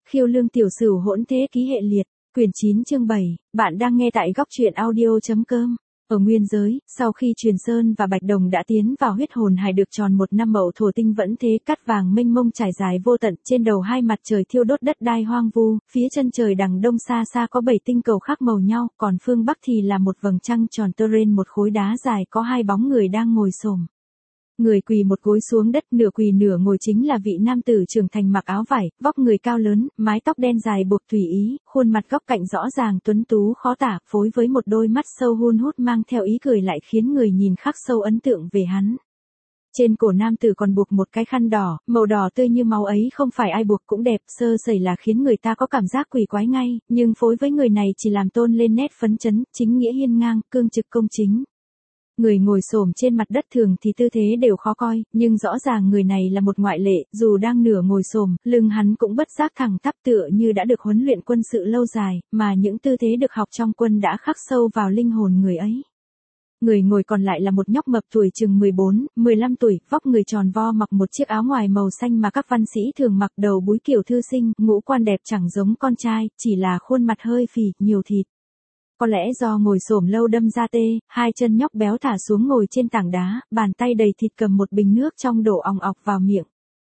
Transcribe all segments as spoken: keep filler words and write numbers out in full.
Khiêu Lương Tiểu Sửu hỗn thế ký hệ liệt, quyển chín chương bảy, bạn đang nghe tại góc truyện audio.com. Ở nguyên giới, sau khi Truyền Sơn và Bạch Đồng đã tiến vào huyết hồn hải được tròn một năm Mậu Thổ tinh vẫn thế cát vàng mênh mông trải dài vô tận, trên đầu hai mặt trời thiêu đốt đất đai hoang vu, phía chân trời đằng đông xa xa có bảy tinh cầu khác màu nhau, còn phương bắc thì là một vầng trăng tròn tơ rên, một khối đá dài có hai bóng người đang ngồi xổm. Người quỳ một gối xuống đất, nửa quỳ nửa ngồi chính là vị nam tử trưởng thành mặc áo vải, vóc người cao lớn, mái tóc đen dài buộc tùy ý, khuôn mặt góc cạnh rõ ràng tuấn tú khó tả, phối với một đôi mắt sâu hun hút mang theo ý cười lại khiến người nhìn khắc sâu ấn tượng về hắn. Trên cổ nam tử còn buộc một cái khăn đỏ, màu đỏ tươi như máu ấy không phải ai buộc cũng đẹp, sơ sẩy là khiến người ta có cảm giác quỷ quái ngay, nhưng phối với người này chỉ làm tôn lên nét phấn chấn, chính nghĩa hiên ngang, cương trực công chính. Người ngồi xổm trên mặt đất thường thì tư thế đều khó coi, nhưng rõ ràng người này là một ngoại lệ, dù đang nửa ngồi xổm, lưng hắn cũng bất giác thẳng tắp tựa như đã được huấn luyện quân sự lâu dài, mà những tư thế được học trong quân đã khắc sâu vào linh hồn người ấy. Người ngồi còn lại là một nhóc mập tuổi chừng mười bốn, mười lăm tuổi, vóc người tròn vo, mặc một chiếc áo ngoài màu xanh mà các văn sĩ thường mặc, đầu búi kiểu thư sinh, ngũ quan đẹp chẳng giống con trai, chỉ là khuôn mặt hơi phì, nhiều thịt. Có lẽ do ngồi xổm lâu đâm ra tê, hai chân nhóc béo thả xuống ngồi trên tảng đá, bàn tay đầy thịt cầm một bình nước trong đổ òng ọc vào miệng.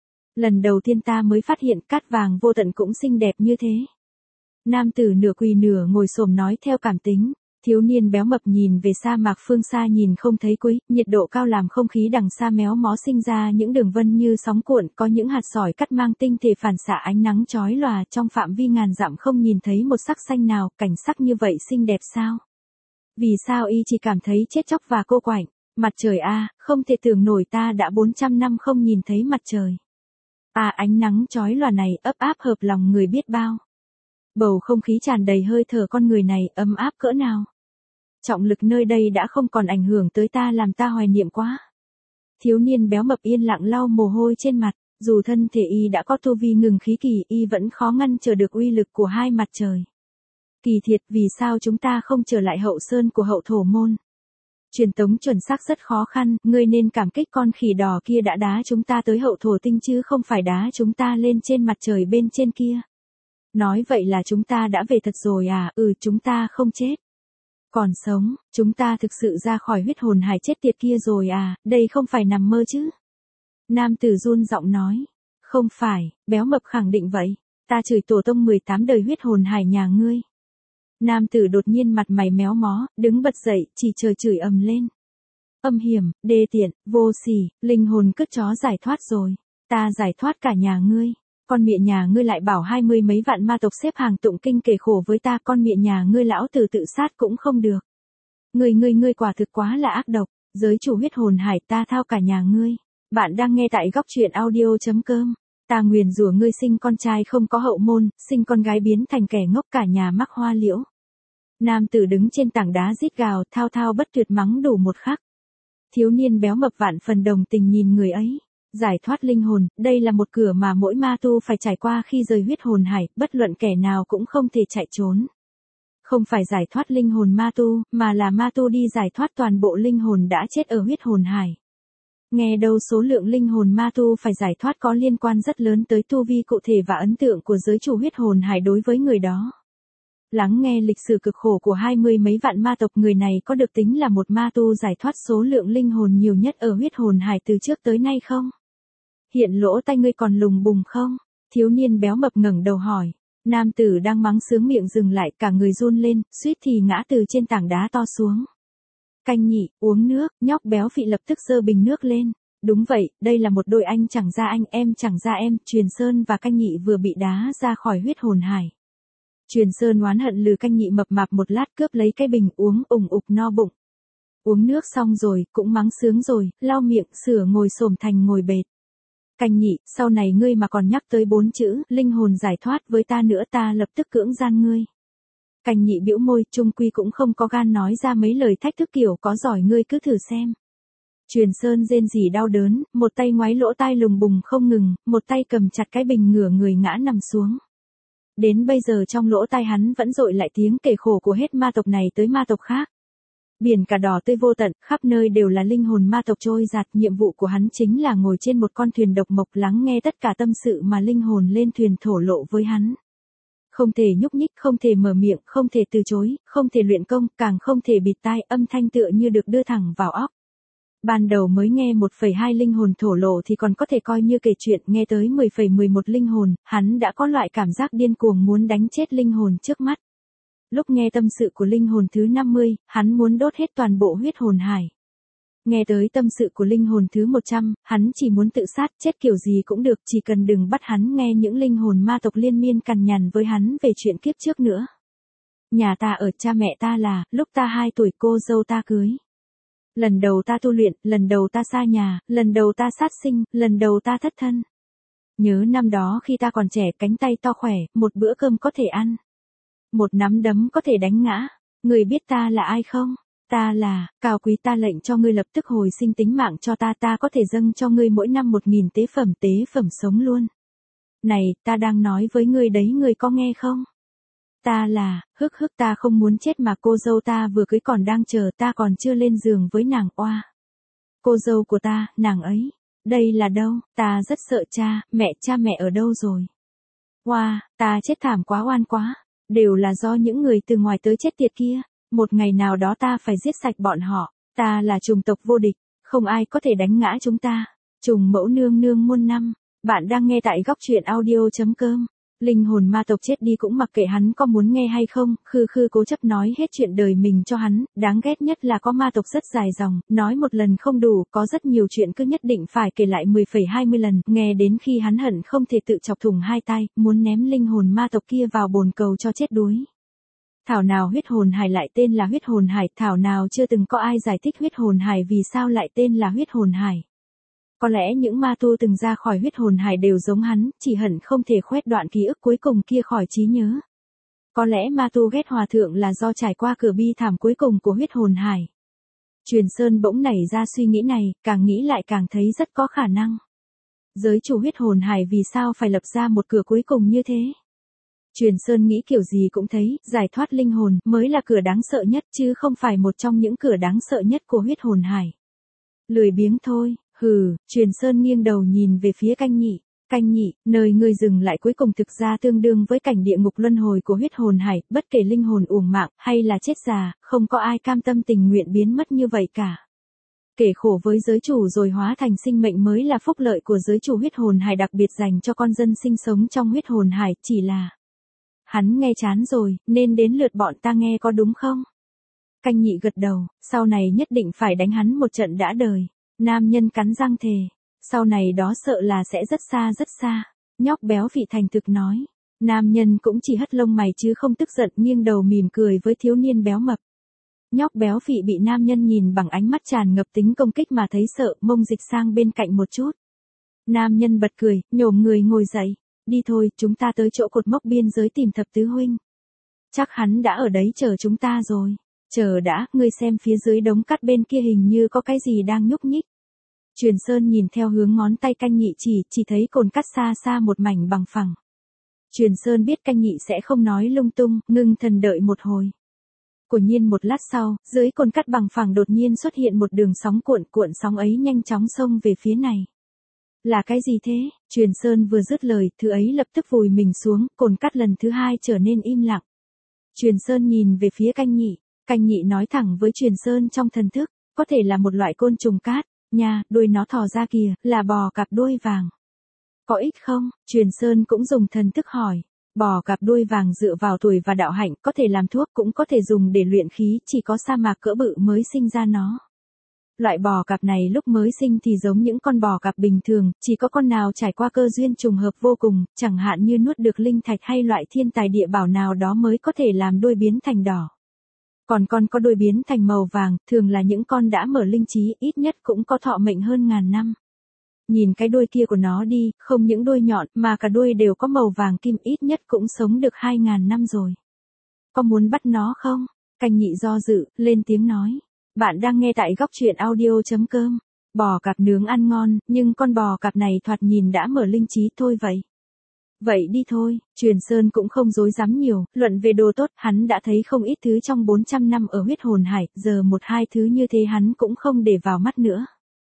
Lần đầu tiên ta mới phát hiện cát vàng vô tận cũng xinh đẹp như thế. Nam tử nửa quỳ nửa ngồi xổm nói theo cảm tính. Thiếu niên béo mập nhìn về sa mạc phương xa nhìn không thấy cuối, nhiệt độ cao làm không khí đằng xa méo mó sinh ra những đường vân như sóng cuộn, có những hạt sỏi cắt mang tinh thể phản xạ ánh nắng chói lòa, trong phạm vi ngàn dặm không nhìn thấy một sắc xanh nào, cảnh sắc như vậy xinh đẹp sao? Vì sao y chỉ cảm thấy chết chóc và cô quạnh? Mặt trời a, không thể tưởng nổi ta đã bốn trăm năm không nhìn thấy mặt trời. À, ánh nắng chói lòa này ấp áp hợp lòng người biết bao. Bầu không khí tràn đầy hơi thở con người này, ấm áp cỡ nào. Trọng lực nơi đây đã không còn ảnh hưởng tới ta làm ta hoài niệm quá. Thiếu niên béo mập yên lặng lau mồ hôi trên mặt, dù thân thể y đã có tu vi ngừng khí kỳ, y vẫn khó ngăn trở được uy lực của hai mặt trời. Kỳ thiệt, vì sao chúng ta không trở lại hậu sơn của hậu thổ môn? Truyền tống chuẩn xác rất khó khăn, ngươi nên cảm kích con khỉ đỏ kia đã đá chúng ta tới hậu thổ tinh chứ không phải đá chúng ta lên trên mặt trời bên trên kia. Nói vậy là chúng ta đã về thật rồi à? Ừ, chúng ta không chết. Còn sống, chúng ta thực sự ra khỏi huyết hồn hải chết tiệt kia rồi à, đây không phải nằm mơ chứ? Nam tử run giọng nói. Không phải, béo mập khẳng định vậy. Ta chửi tổ tông mười tám đời huyết hồn hải nhà ngươi. Nam tử đột nhiên mặt mày méo mó, đứng bật dậy, chỉ trời chửi ầm lên. Âm hiểm, đê tiện, vô sỉ, linh hồn cất chó giải thoát rồi. Ta giải thoát cả nhà ngươi. Con mẹ nhà ngươi lại bảo hai mươi mấy vạn ma tộc xếp hàng tụng kinh kể khổ với ta, con mẹ nhà ngươi lão tử tự sát cũng không được. Ngươi ngươi ngươi quả thực quá là ác độc, giới chủ huyết hồn hải, ta thao cả nhà ngươi. Bạn đang nghe tại góc truyện audio.com. Ta nguyền rủa ngươi sinh con trai không có hậu môn, sinh con gái biến thành kẻ ngốc, cả nhà mắc hoa liễu. Nam tử đứng trên tảng đá rít gào, thao thao bất tuyệt mắng đủ một khắc. Thiếu niên béo mập vạn phần đồng tình nhìn người ấy. Giải thoát linh hồn, đây là một cửa mà mỗi ma tu phải trải qua khi rời huyết hồn hải, bất luận kẻ nào cũng không thể chạy trốn. Không phải giải thoát linh hồn ma tu, mà là ma tu đi giải thoát toàn bộ linh hồn đã chết ở huyết hồn hải. Nghe đâu số lượng linh hồn ma tu phải giải thoát có liên quan rất lớn tới tu vi cụ thể và ấn tượng của giới chủ huyết hồn hải đối với người đó. Lắng nghe lịch sử cực khổ của hai mươi mấy vạn ma tộc, người này có được tính là một ma tu giải thoát số lượng linh hồn nhiều nhất ở huyết hồn hải từ trước tới nay không? Hiện lỗ tai ngươi còn lùng bùng không? Thiếu niên béo mập ngẩng đầu hỏi. Nam tử đang mắng sướng miệng dừng lại, cả người run lên, suýt thì ngã từ trên tảng đá to xuống. Canh nhị, uống nước, nhóc béo phì lập tức giơ bình nước lên. Đúng vậy, đây là một đôi anh chẳng ra anh, em chẳng ra em, Truyền Sơn và Canh nhị vừa bị đá ra khỏi huyết hồn hải. Truyền Sơn oán hận lừ Canh nhị mập mạp một lát, cướp lấy cái bình uống ủng ục no bụng. Uống nước xong rồi, cũng mắng sướng rồi, lau miệng, sửa ngồi xổm thành ngồi bệt. Canh nhị, sau này ngươi mà còn nhắc tới bốn chữ, linh hồn giải thoát với ta nữa, ta lập tức cưỡng gian ngươi. Canh nhị bĩu môi, chung quy cũng không có gan nói ra mấy lời thách thức kiểu có giỏi ngươi cứ thử xem. Truyền Sơn rên rỉ đau đớn, một tay ngoáy lỗ tai lùng bùng không ngừng, một tay cầm chặt cái bình ngửa người ngã nằm xuống. Đến bây giờ trong lỗ tai hắn vẫn dội lại tiếng kể khổ của hết ma tộc này tới ma tộc khác. Biển cả đỏ tươi vô tận, khắp nơi đều là linh hồn ma tộc trôi dạt, nhiệm vụ của hắn chính là ngồi trên một con thuyền độc mộc lắng nghe tất cả tâm sự mà linh hồn lên thuyền thổ lộ với hắn. Không thể nhúc nhích, không thể mở miệng, không thể từ chối, không thể luyện công, càng không thể bịt tai, âm thanh tựa như được đưa thẳng vào óc. Ban đầu mới nghe một phẩy hai linh hồn thổ lộ thì còn có thể coi như kể chuyện, nghe tới mười phẩy mười một linh hồn, hắn đã có loại cảm giác điên cuồng muốn đánh chết linh hồn trước mắt. Lúc nghe tâm sự của linh hồn thứ năm mươi, hắn muốn đốt hết toàn bộ huyết hồn hải. Nghe tới tâm sự của linh hồn thứ một trăm, hắn chỉ muốn tự sát, chết kiểu gì cũng được, chỉ cần đừng bắt hắn nghe những linh hồn ma tộc liên miên cằn nhằn với hắn về chuyện kiếp trước nữa. Nhà ta ở, cha mẹ ta là, lúc ta hai tuổi cô dâu ta cưới. Lần đầu ta tu luyện, lần đầu ta xa nhà, lần đầu ta sát sinh, lần đầu ta thất thân. Nhớ năm đó khi ta còn trẻ, cánh tay to khỏe, một bữa cơm có thể ăn. Một nắm đấm có thể đánh ngã. Người biết ta là ai không? Ta là, cao quý, ta lệnh cho ngươi lập tức hồi sinh tính mạng cho ta, ta có thể dâng cho ngươi mỗi năm một nghìn tế phẩm, tế phẩm sống luôn. Này, ta đang nói với ngươi đấy, ngươi có nghe không? Ta là, hức hức, ta không muốn chết mà cô dâu ta vừa cưới còn đang chờ, ta còn chưa lên giường với nàng, oa. Cô dâu của ta, nàng ấy, đây là đâu, ta rất sợ cha, mẹ, cha mẹ ở đâu rồi? Oa, ta chết thảm quá, oan quá, đều là do những người từ ngoài tới chết tiệt kia, một ngày nào đó ta phải giết sạch bọn họ, ta là chủng tộc vô địch, không ai có thể đánh ngã chúng ta, trùng mẫu nương nương muôn năm, bạn đang nghe tại góc truyện audio chấm com. Linh hồn ma tộc chết đi cũng mặc kệ hắn có muốn nghe hay không, khư khư cố chấp nói hết chuyện đời mình cho hắn, đáng ghét nhất là có ma tộc rất dài dòng, nói một lần không đủ, có rất nhiều chuyện cứ nhất định phải kể lại mười phẩy hai mươi lần, nghe đến khi hắn hận không thể tự chọc thủng hai tay, muốn ném linh hồn ma tộc kia vào bồn cầu cho chết đuối. Thảo nào huyết hồn hải lại tên là huyết hồn hải, thảo nào chưa từng có ai giải thích huyết hồn hải vì sao lại tên là huyết hồn hải. Có lẽ những ma tu từng ra khỏi huyết hồn hải đều giống hắn, chỉ hận không thể khoét đoạn ký ức cuối cùng kia khỏi trí nhớ. Có lẽ ma tu ghét hòa thượng là do trải qua cửa bi thảm cuối cùng của huyết hồn hải. Truyền Sơn bỗng nảy ra suy nghĩ này, càng nghĩ lại càng thấy rất có khả năng. Giới chủ huyết hồn hải vì sao phải lập ra một cửa cuối cùng như thế? Truyền Sơn nghĩ kiểu gì cũng thấy, giải thoát linh hồn mới là cửa đáng sợ nhất chứ không phải một trong những cửa đáng sợ nhất của huyết hồn hải. Lười biếng thôi. Hừ, Truyền Sơn nghiêng đầu nhìn về phía Canh Nhị, Canh Nhị, nơi ngươi dừng lại cuối cùng thực ra tương đương với cảnh địa ngục luân hồi của huyết hồn hải, bất kể linh hồn uổng mạng, hay là chết già, không có ai cam tâm tình nguyện biến mất như vậy cả. Kể khổ với giới chủ rồi hóa thành sinh mệnh mới là phúc lợi của giới chủ huyết hồn hải đặc biệt dành cho con dân sinh sống trong huyết hồn hải, chỉ là... Hắn nghe chán rồi, nên đến lượt bọn ta nghe có đúng không? Canh Nhị gật đầu, sau này nhất định phải đánh hắn một trận đã đời. Nam nhân cắn răng thề, sau này đó sợ là sẽ rất xa rất xa. Nhóc béo Phị thành thực nói. Nam nhân cũng chỉ hất lông mày chứ không tức giận, nghiêng đầu mỉm cười với thiếu niên béo mập. Nhóc béo Phị bị nam nhân nhìn bằng ánh mắt tràn ngập tính công kích mà thấy sợ, mông dịch sang bên cạnh một chút. Nam nhân bật cười, nhổm người ngồi dậy. Đi thôi, chúng ta tới chỗ cột mốc biên giới tìm thập tứ huynh. Chắc hắn đã ở đấy chờ chúng ta rồi. Chờ đã, ngươi xem phía dưới đống cát bên kia hình như có cái gì đang nhúc nhích. Truyền Sơn nhìn theo hướng ngón tay Canh Nhị chỉ, chỉ thấy cồn cát xa xa một mảnh bằng phẳng. Truyền Sơn biết Canh Nhị sẽ không nói lung tung, ngưng thần đợi một hồi. Quả nhiên một lát sau, dưới cồn cát bằng phẳng đột nhiên xuất hiện một đường sóng cuộn, cuộn sóng ấy nhanh chóng xông về phía này. Là cái gì thế? Truyền Sơn vừa dứt lời, thứ ấy lập tức vùi mình xuống, cồn cát lần thứ hai trở nên im lặng. Truyền Sơn nhìn về phía Canh Nhị. Canh Nhị nói thẳng với Truyền Sơn trong thần thức, có thể là một loại côn trùng cát, nha, đuôi nó thò ra kìa, là bò cạp đuôi vàng. Có ích không? Truyền Sơn cũng dùng thần thức hỏi. Bò cạp đuôi vàng dựa vào tuổi và đạo hạnh, có thể làm thuốc cũng có thể dùng để luyện khí, chỉ có sa mạc cỡ bự mới sinh ra nó. Loại bò cạp này lúc mới sinh thì giống những con bò cạp bình thường, chỉ có con nào trải qua cơ duyên trùng hợp vô cùng, chẳng hạn như nuốt được linh thạch hay loại thiên tài địa bảo nào đó mới có thể làm đuôi biến thành đỏ. Còn con có đuôi biến thành màu vàng, thường là những con đã mở linh trí, ít nhất cũng có thọ mệnh hơn ngàn năm. Nhìn cái đuôi kia của nó đi, không những đuôi nhọn mà cả đuôi đều có màu vàng kim, ít nhất cũng sống được hai ngàn năm rồi. Có muốn bắt nó không? Canh Nhị do dự, lên tiếng nói. Bạn đang nghe tại góc truyện audio chấm com. Bò cạp nướng ăn ngon, nhưng con bò cạp này thoạt nhìn đã mở linh trí thôi vậy. Vậy đi thôi, Truyền Sơn cũng không dối dám nhiều, luận về đồ tốt, hắn đã thấy không ít thứ trong bốn trăm năm ở huyết hồn hải, giờ một hai thứ như thế hắn cũng không để vào mắt nữa.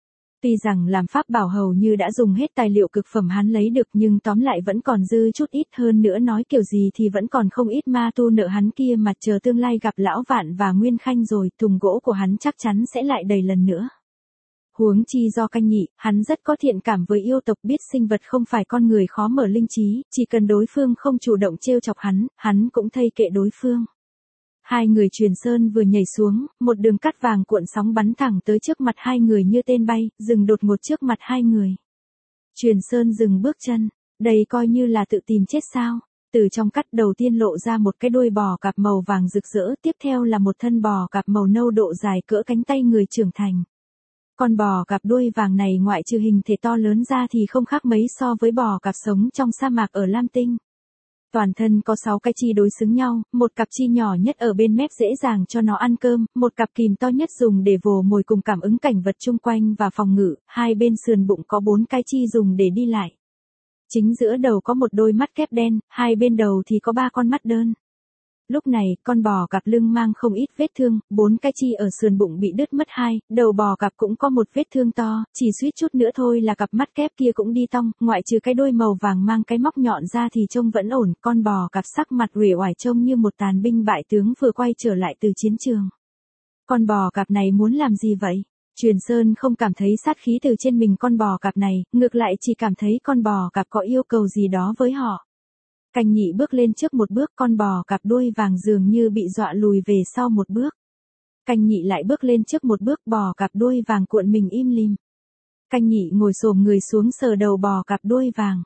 Tuy rằng làm pháp bảo hầu như đã dùng hết tài liệu cực phẩm hắn lấy được nhưng tóm lại vẫn còn dư chút ít, hơn nữa nói kiểu gì thì vẫn còn không ít ma tu nợ hắn kia mà chờ tương lai gặp Lão Vạn và Nguyên Khanh rồi, thùng gỗ của hắn chắc chắn sẽ lại đầy lần nữa. Huống chi do Canh Nhị, hắn rất có thiện cảm với yêu tộc, biết sinh vật không phải con người khó mở linh trí, chỉ cần đối phương không chủ động trêu chọc hắn, hắn cũng thây kệ đối phương. Hai người Truyền Sơn vừa nhảy xuống, một đường cát vàng cuộn sóng bắn thẳng tới trước mặt hai người như tên bay, dừng đột ngột trước mặt hai người. Truyền Sơn dừng bước chân, đây coi như là tự tìm chết sao? Từ trong cát đầu tiên lộ ra một cái đuôi bò cạp màu vàng rực rỡ, tiếp theo là một thân bò cạp màu nâu độ dài cỡ cánh tay người trưởng thành. Con bò cạp đuôi vàng này ngoại trừ hình thể to lớn ra thì không khác mấy so với bò cạp sống trong sa mạc ở Lam Tinh. Toàn thân có sáu cái chi đối xứng nhau, một cặp chi nhỏ nhất ở bên mép dễ dàng cho nó ăn cơm, một cặp kìm to nhất dùng để vồ mồi cùng cảm ứng cảnh vật chung quanh và phòng ngự, hai bên sườn bụng có bốn cái chi dùng để đi lại. Chính giữa đầu có một đôi mắt kép đen, hai bên đầu thì có ba con mắt đơn. Lúc này, con bò cạp lưng mang không ít vết thương, bốn cái chi ở sườn bụng bị đứt mất hai, đầu bò cạp cũng có một vết thương to, chỉ suýt chút nữa thôi là cặp mắt kép kia cũng đi tong, ngoại trừ cái đôi màu vàng mang cái móc nhọn ra thì trông vẫn ổn, con bò cạp sắc mặt uể oải trông như một tàn binh bại tướng vừa quay trở lại từ chiến trường. Con bò cạp này muốn làm gì vậy? Truyền Sơn không cảm thấy sát khí từ trên mình con bò cạp này, ngược lại chỉ cảm thấy con bò cạp có yêu cầu gì đó với họ. Canh Nhị bước lên trước một bước, con bò cạp đuôi vàng dường như bị dọa lùi về sau một bước. Canh Nhị lại bước lên trước một bước, bò cạp đuôi vàng cuộn mình im lìm. Canh Nhị ngồi xổm người xuống sờ đầu bò cạp đuôi vàng.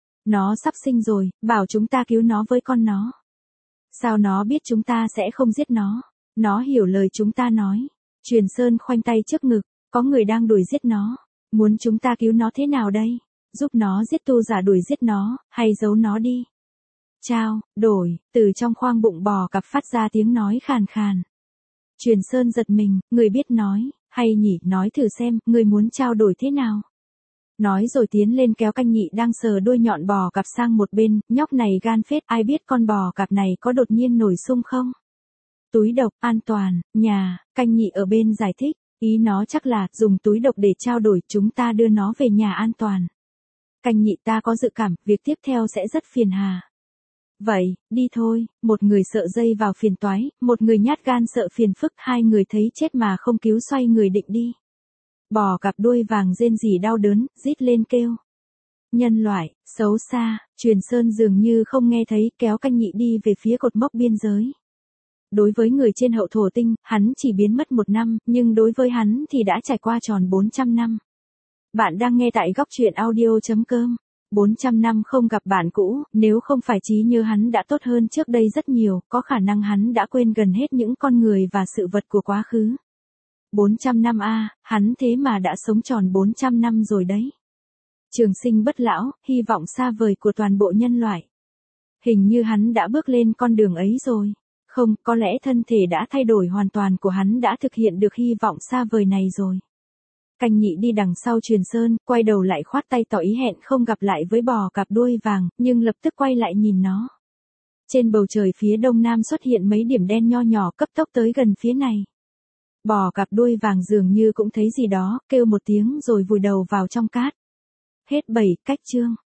Nó sắp sinh rồi, bảo chúng ta cứu nó với con nó. Sao nó biết chúng ta sẽ không giết nó? Nó hiểu lời chúng ta nói. Truyền Sơn khoanh tay trước ngực, có người đang đuổi giết nó. Muốn chúng ta cứu nó thế nào đây? Giúp nó giết tu giả đuổi giết nó, hay giấu nó đi? Trao, đổi, từ trong khoang bụng bò cạp phát ra tiếng nói khàn khàn. Truyền Sơn giật mình, người biết nói, hay nhỉ, nói thử xem, người muốn trao đổi thế nào? Nói rồi tiến lên kéo Canh Nhị đang sờ đuôi nhọn bò cạp sang một bên, nhóc này gan phết, ai biết con bò cạp này có đột nhiên nổi sung không? Túi độc, an toàn, nhà, Canh Nhị ở bên giải thích, ý nó chắc là, dùng túi độc để trao đổi, chúng ta đưa nó về nhà an toàn. Canh Nhị ta có dự cảm, việc tiếp theo sẽ rất phiền hà. Vậy, đi thôi, một người sợ dây vào phiền toái, một người nhát gan sợ phiền phức, hai người thấy chết mà không cứu xoay người định đi. Bò cạp đuôi vàng rên rỉ đau đớn, rít lên kêu. Nhân loại, xấu xa, Truyền Sơn dường như không nghe thấy, kéo Canh Nhị đi về phía cột mốc biên giới. Đối với người trên hậu thổ tinh, hắn chỉ biến mất một năm, nhưng đối với hắn thì đã trải qua tròn bốn trăm năm. Bạn đang nghe tại góc truyện audio chấm com. bốn trăm năm không gặp bạn cũ, nếu không phải trí nhớ hắn đã tốt hơn trước đây rất nhiều, có khả năng hắn đã quên gần hết những con người và sự vật của quá khứ. bốn trăm năm a, à, hắn thế mà đã sống tròn bốn trăm năm rồi đấy. Trường sinh bất lão, hy vọng xa vời của toàn bộ nhân loại. Hình như hắn đã bước lên con đường ấy rồi. Không, có lẽ thân thể đã thay đổi hoàn toàn của hắn đã thực hiện được hy vọng xa vời này rồi. Canh Nhị đi đằng sau Truyền Sơn, quay đầu lại khoát tay tỏ ý hẹn không gặp lại với bò cạp đuôi vàng, nhưng lập tức quay lại nhìn nó. Trên bầu trời phía đông nam xuất hiện mấy điểm đen nho nhỏ cấp tốc tới gần phía này. Bò cạp đuôi vàng dường như cũng thấy gì đó, kêu một tiếng rồi vùi đầu vào trong cát. Hết bảy cách chương.